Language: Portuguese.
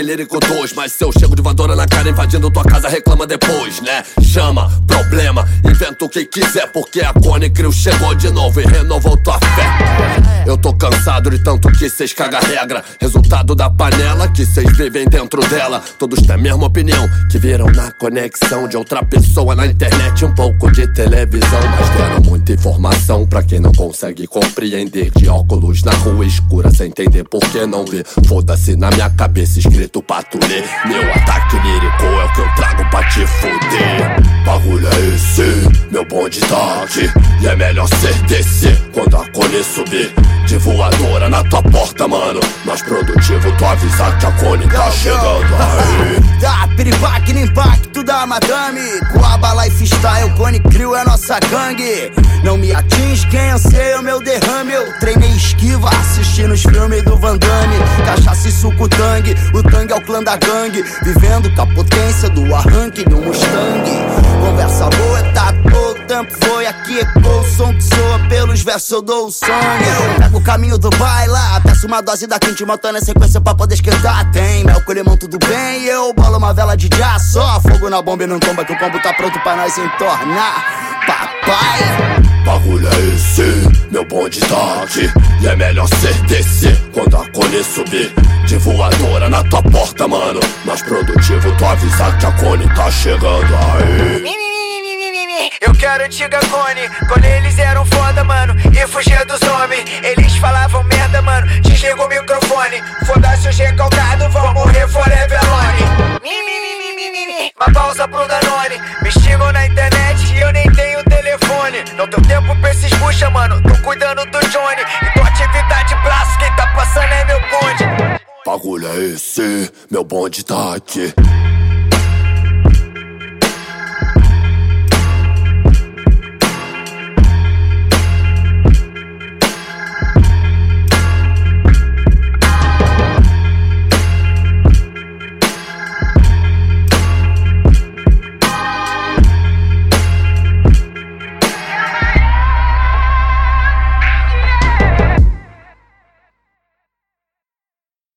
lírico 2. Mas se eu chego de voadora na cara invadindo tua casa, reclama depois, né? Chama, problema, inventa o que quiser, porque a Cone Crew chegou de novo e renovou tua fé. Eu tô cansado de tanto que cês caga regra, resultado da panela que cês vivem dentro dela. Todos têm a mesma opinião, que viram na conexão de outra pessoa na internet, um pouco de televisão, mas deram muita informação pra quem não consegue compreender. De óculos na rua escura sem entender por que não vê. Foda-se na minha cabeça escrito pra tu ler. Meu ataque lírico é o que eu trago pra te foder. Bagulho é esse, meu bonde tá aqui, e é melhor cê descer quando a Cone subir de voadora na tua porta, mano. Mais produtivo tu avisar que a Cone tá chegando aí. Dá piripaque no impacto da madame, com a bala e freestyle, Cone Crew é nossa gangue. Não me atinge quem anseia o meu derrame. Eu treinei esquiva assistindo os filmes do Van Damme. Cachaça e suco tangue, o tangue é o clã da gangue, vivendo com a potência do arranque do Mustang. Conversa boa, tá todo tempo foi aqui, ecoou o som que soa pelos versos, eu dou o sangue. Eu pego o caminho do baila, peço uma dose da quente, montando a sequência pra poder esquentar. Tem mel com limão, tudo bem, e eu bolo uma vela de já. Só fogo na bomba e não tomba, que o combo tá pronto pra nós entornar. Papai, bagulho é esse, meu bonde tá aqui, e é melhor cê descer quando a Cone subir de voadora na tua porta, mano. Mais produtivo tu avisar que a Cone tá chegando aí. Eu quero antiga Cone, quando eles eram foda, mano, e fugia dos homens. Eles falavam merda, mano, desliga o microfone. Foda-se os recalcados, vão morrer forever alone. Uma pausa pro Danone, me xingam na internet e eu nem tenho telefone. Não tenho tempo pra esses bucha, mano, tô cuidando do Johnny. E tua atividade braço, quem tá passando é meu bonde. Bagulho é esse, meu bonde tá aqui,